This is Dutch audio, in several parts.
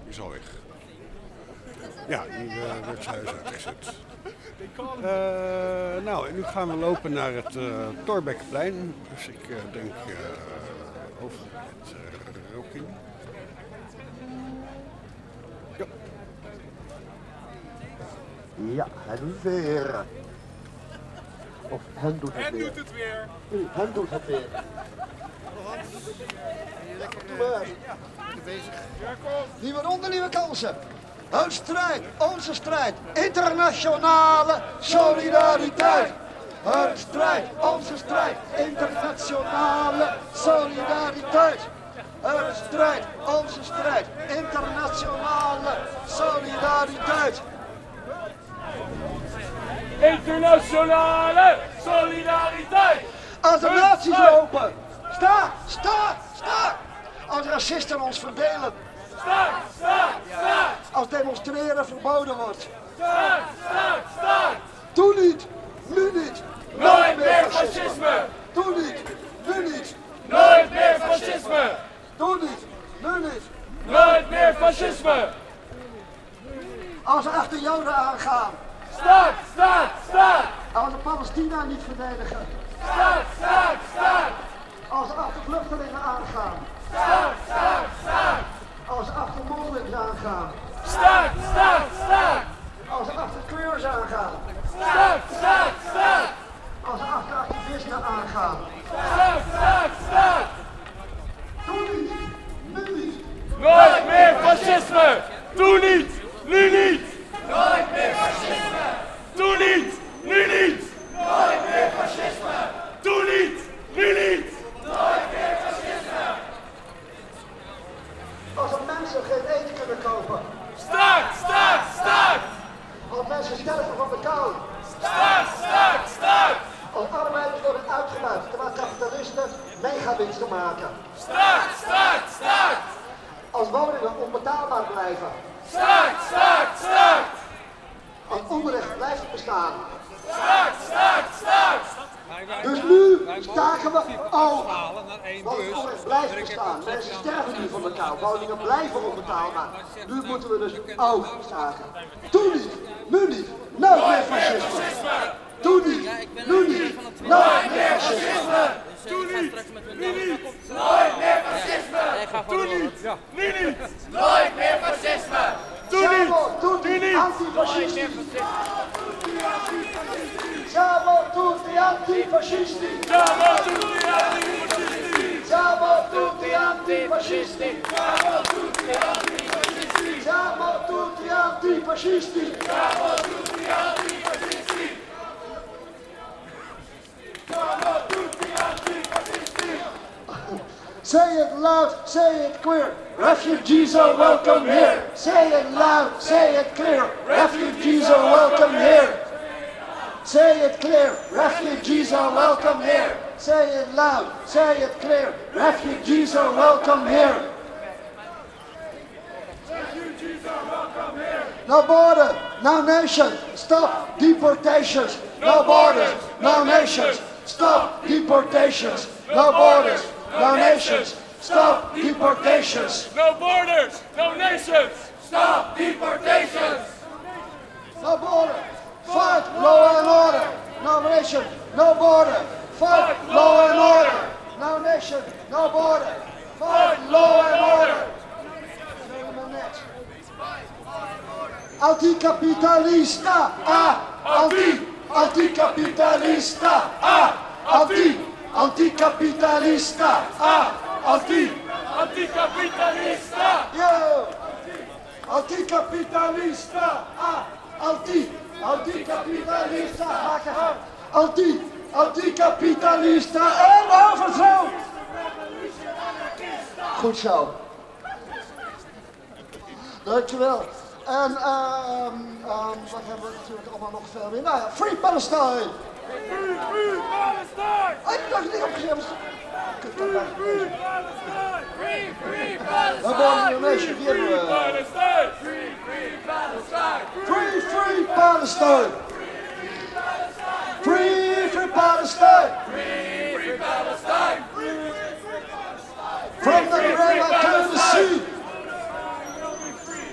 Die is al weg. Ja, die werd zijn huis uitgezet. Nou, en nu gaan we lopen naar het Thorbeckenplein. Dus ik denk over het Rokin. Ja. Ja, hij doet het weer. Of hen doet het weer. Doet het weer. Hen doet het weer. Doe maar. Nieuwe ronde, nieuwe kansen. Een strijd, onze strijd, internationale solidariteit. Een strijd, onze strijd, internationale solidariteit. Een strijd, onze strijd, internationale solidariteit. Internationale solidariteit. Als de nazi's lopen, sta, sta, sta. Als racisten ons verdelen. Sta, sta, sta. Als demonstreren verboden wordt. Sta, sta, sta. Doe niet, nu niet. Nooit meer fascisme. Doe niet, nu niet. Nooit meer fascisme. Doe niet, nu niet. Nooit meer fascisme. Als ze achter Joden aangaan. Staat, staat, staat. Als ze Palestina niet verdedigen. Staat, staat, staat. Als ze achter vluchtelingen aangaan. Staat, staat, staat. Als ze achter moslims aangaan. Staat, staat, staat. Als ze achter queers aangaan. Staat, staat, staat. Als ze achter activisten aangaan. Staat, staat, staat. Doe niet, nu niet. Nooit meer fascisme. Doe niet, nu niet. Nooit meer fascisme. Doe niet, nu niet. Nooit meer fascisme. Doe niet, nu niet. Nooit meer fascisme. Als er mensen geen eten kunnen kopen. Staat, staat, staat. Als mensen sterven van de kou. Staat, staat, staat. Als arbeiders worden uitgebuit terwijl kapitalisten megawinsten maken. Staat, staat, staat. Als woningen onbetaalbaar blijven. Staat, staat, staat. Als onrecht blijft bestaan. Staat, staat, staat. Dus nu staken we ook. Want het onrecht blijft bestaan. Mensen sterven nu van de kou. Woningen blijven onbetaalbaar. Nu moeten we dus ook staken. Doe niet, nu niet, nooit meer fascisme. Doe niet, nu niet, nooit meer fascisme. Doe niet, nu niet. Nooit meer fascisme. Doe niet, nu niet. Nooit meer fascisme. Doe niet, Doe niet, antifascistisch. Siamo tutti antifascisti. Siamo tutti antifascisti. Siamo tutti antifascisti. Siamo tutti antifascisti. Siamo tutti antifascisti. Siamo tutti antifascisti. Siamo tutti antifascisti. Say it loud, say it clear. Refugees are welcome here. Say it loud, say it clear. Refugees are welcome here. Say it clear. Refugees are welcome here. Say it loud, say it clear. Refugees are welcome here. Refugees are welcome here. No border, no nation. Stop deportations. No borders, no nations. Stop deportations. No borders, no nations. Stop deportations. No borders, no nations. Stop deportations. No border. Fight law and order. No nation, no border. Fight law and order. No nation, no border. Fight law and order. Anticapitalista. Anticapitalista. Anticapitalista. Anticapitalista. Yo. Anticapitalista. Anticapitalista. Anticapitalista. En overthrow. Goed zo. Dankjewel. En wat hebben we natuurlijk allemaal nog veel meer? Nou ja, Free Palestine. Free Palestine. Ik dacht niet opgeschreven. Free Palestine. Free Palestine. We worden een nation. Die hebben we. Palestine. Free Palestine. Free Palestine. Free Palestine. Free Palestine. From the river to the sea.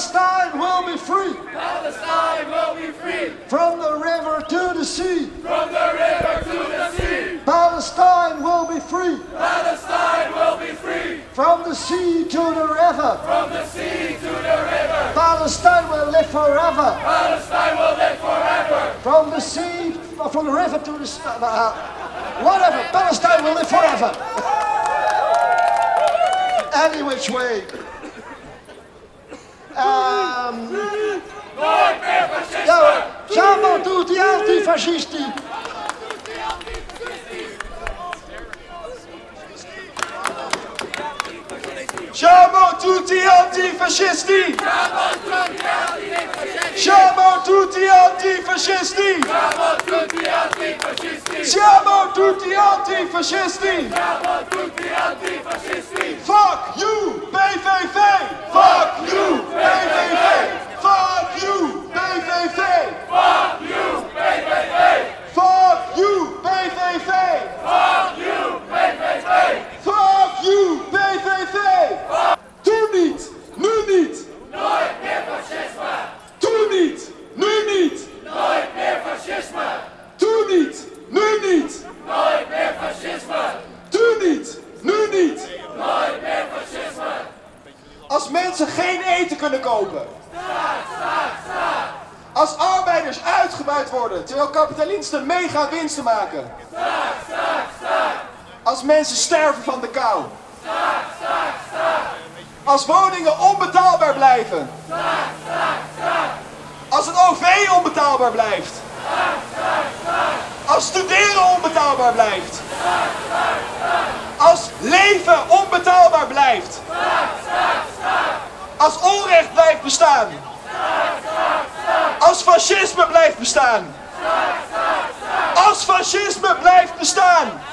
Palestine will be free. Palestine will be free. From the river to the sea. From the river to the sea. Palestine will be free. Palestine will be free. From the sea to the river. From the sea to the river. Palestine will live forever. Palestine will live forever. From the sea, from the river to the whatever. Palestine will live forever. Any which way. Nooit meer fascisme. Ja, siamo tutti antifascisti. Siamo tutti antifascisti! Siamo tutti antifascisti! Siamo tutti antifascisti! Fuck you, PVV! Fuck you, PVV! Fuck you, PVV! Fuck you, PVV. Fuck you, PVV! Fuck you, PVV. Fuck you, PVV! Toen niet, nu niet! Nooit meer fascisme. Toen niet, nu niet! Nooit meer fascisme. Toen niet, nu niet! Nooit meer fascisme. Toen niet, nu niet! Nooit meer fascisme. Als mensen geen eten kunnen kopen. Als arbeiders uitgebuit worden terwijl kapitalisten mega winsten maken. Als mensen sterven van de kou. Als woningen onbetaalbaar blijven. Als het OV onbetaalbaar blijft. Als studeren onbetaalbaar blijft. Als leven onbetaalbaar blijft. Als onrecht blijft bestaan. Als fascisme blijft bestaan. Als fascisme blijft bestaan.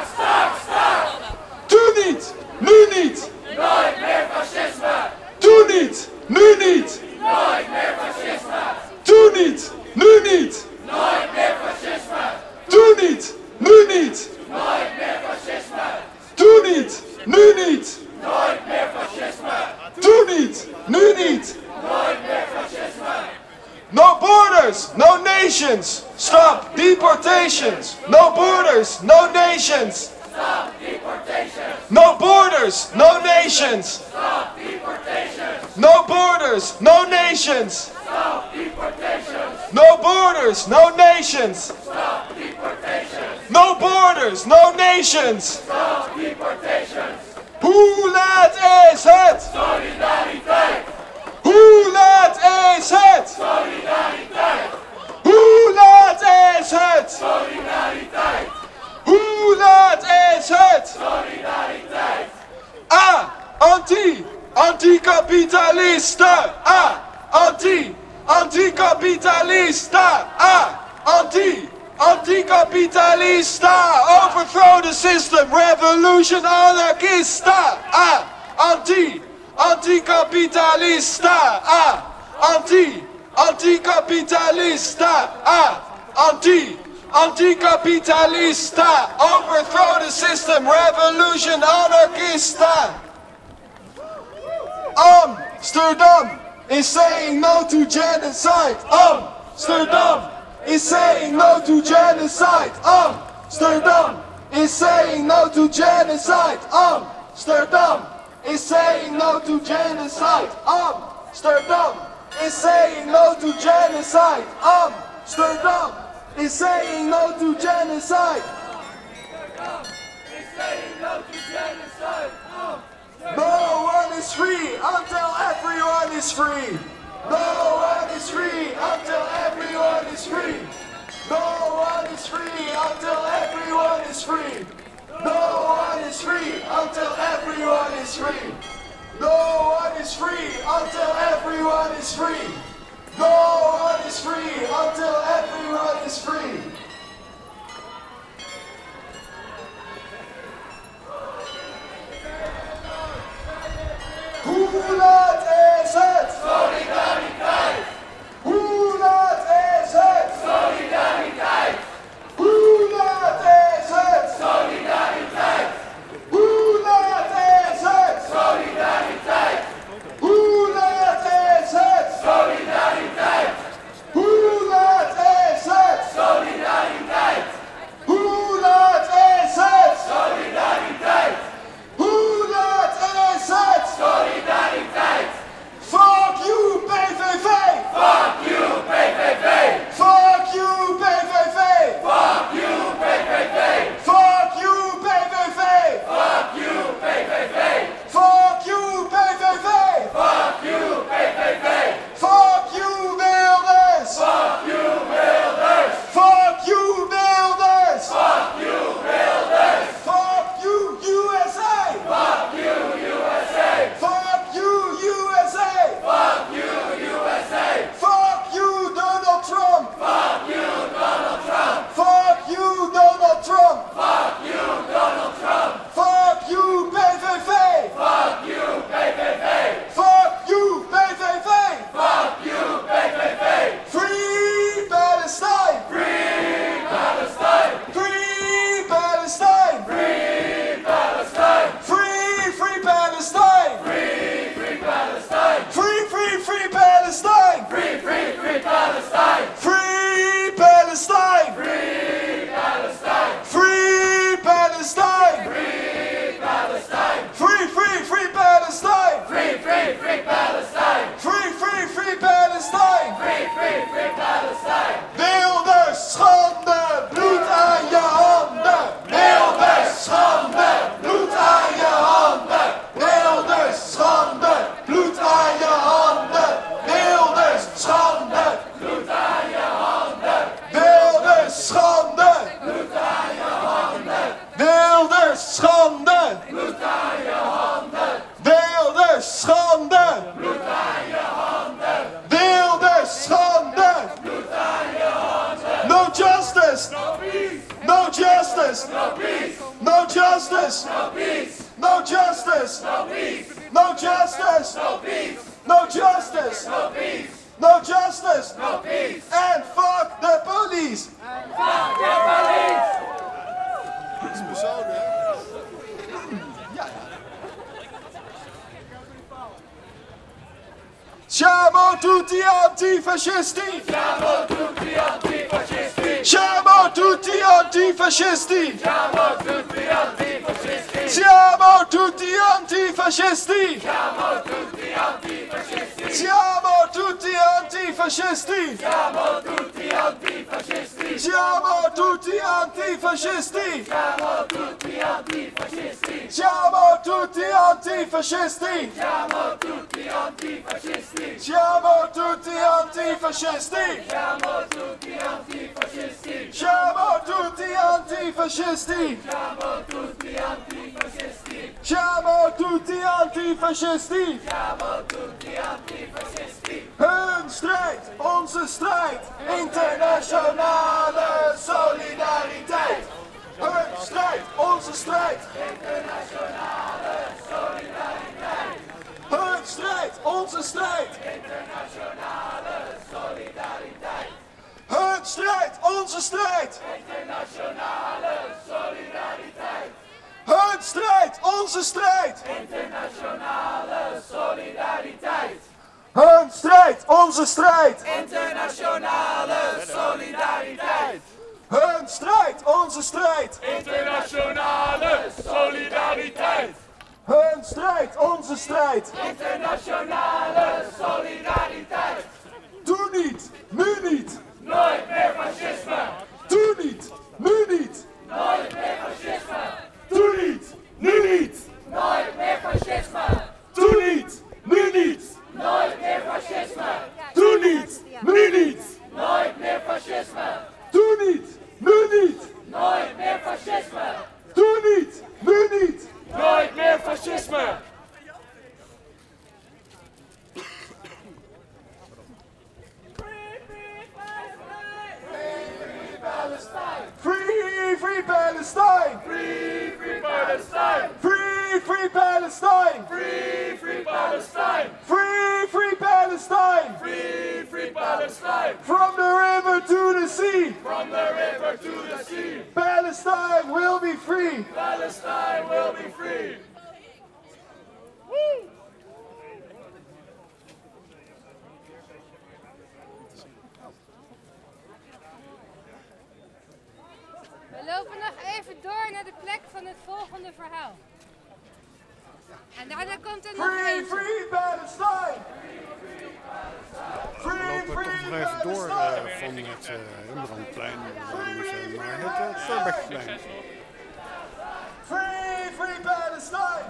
Toen niet, nu niet. Nooit meer fascisme. Toen niet, nu niet. Nooit meer fascisme. Toen niet, nu niet. Nooit meer fascisme. Toen niet, nu niet. Nooit meer fascisme. Toen niet, nu niet. Nooit meer fascisme. Toen niet, nu niet. Nooit meer fascisme. No borders, no nations. Stop deportations. No borders, no nations. Stop deportation. No borders, no nations. Stop deportation. No borders, no nations. Stop deportation. No borders, no nations. Stop deportation. No borders, no nations. Stop deportation. Hoe laat is het? Solidariteit. Hoe laat is het? Solidariteit. Hoe laat is het? Solidariteit. Hoe laat is het? Solidariteit. Anticapitalisten! Anticapitalisten! Anticapitalista! Overthrow the system! Revolution anarchista! Anticapitalista! Anticapitalista! Anticapitalista! Overthrow the system! Revolution anarchista! Amsterdam is saying no to genocide. Amsterdam is saying no to genocide. Amsterdam is saying no to genocide. Amsterdam is saying no to genocide. Amsterdam is saying no to genocide. Amsterdam is saying no to genocide. No one is free until everyone is free. No one is free until everyone is free. No one is free until everyone is free. No one is free until everyone is free. No one is free until everyone is free. No one is free until everyone is free. Hoe laat is het? Solidariteit. Hoe laat is het? Solidariteit. Hoe laat is het? Solidariteit. Hoe laat is het? Solidariteit. Hoe laat is het? justice. No peace. No justice. No peace. No justice. No peace. No justice. No peace. No justice. No peace. No justice. No peace. And fuck the police. And fuck the police. Dat is persoonlijk, hè? Siamo tutti antifascisti! Siamo tutti antifascisti! Siamo tutti antifascisti! Siamo tutti antifascisti! Siamo tutti antifascisti! Siamo tutti antifascisti! Siamo tutti antifascisti! Siamo tutti antifascisti! Siamo tutti antifascisti! Siamo tutti antifascisti! Siamo tutti antifascisti! Siamo tutti antifascisti! Siamo tutti antifascisti! Siamo tutti antifascisti! Siamo tutti antifascisti! Siamo tutti antifascisti! Siamo tutti antifascisti! Siamo tutti antifascisti! Hun strijd, onze strijd, internationale solidariteit. Hun strijd, onze strijd, Internationale solidariteit! hun strijd, onze strijd. Internationale solidariteit! Hun strijd, onze strijd. Internationale solidariteit! Hun strijd, onze strijd. Internationale solidariteit! Hun strijd, onze strijd. Internationale solidariteit! Hun strijd, onze strijd. Internationale solidariteit! Hun strijd, onze strijd. Internationale solidariteit! Doe niet, nu niet. Nooit meer fascisme! Doe niet, nu niet. Nooit meer fascisme! Doe niet, nu niet. Nooit meer fascisme! Doe niet, nu niet. Nooit meer fascisme! Doe niet, nu niet. Nooit meer fascisme! Doe niet, nu niet. Nooit meer fascisme! Doe niet, nu niet. Nooit meer fascisme! Free, free Palestine. Free, free Palestine! Free, free Palestine. Free, free Palestine! Free, free Palestine. Free, free Palestine! From the river to the sea. From the river to the sea, Palestine will be free. Palestine will be free! We lopen nog even door naar de plek van het volgende verhaal. En daarna komt er nog Free, eentje. free Palestine. We Free, lopen toch free nog even door Palestine. van het Rembrandtplein museum naar het Thorbeckenplein. Free, free Palestine.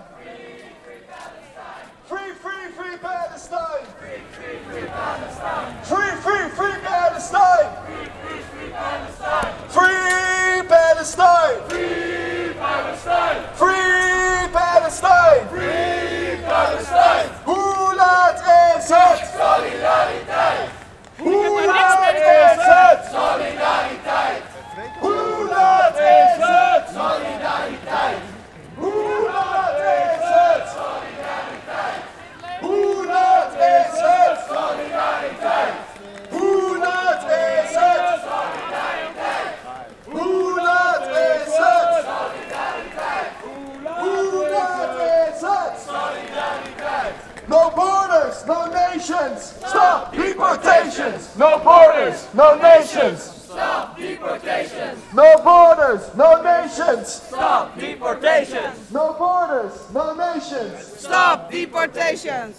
Free, free, free Palestine. Free, free, free Palestine. Free, free, free Palestine. Free Palestine! Free Palestine. Free Palestine! Hoe laat is het? Solidariteit! Hoe laat is het? Solidariteit! Hoe laat is het? Solidariteit! Hoe laat is het? Hoe laat is het? Solidariteit! Hoe laat is het? Hoe laat is het? Hoe laat is het? No borders, no nations. Stop deportations. No borders, no nations. Stop deportations! No borders, no nations. Stop deportations! No borders, no nations. Stop deportations!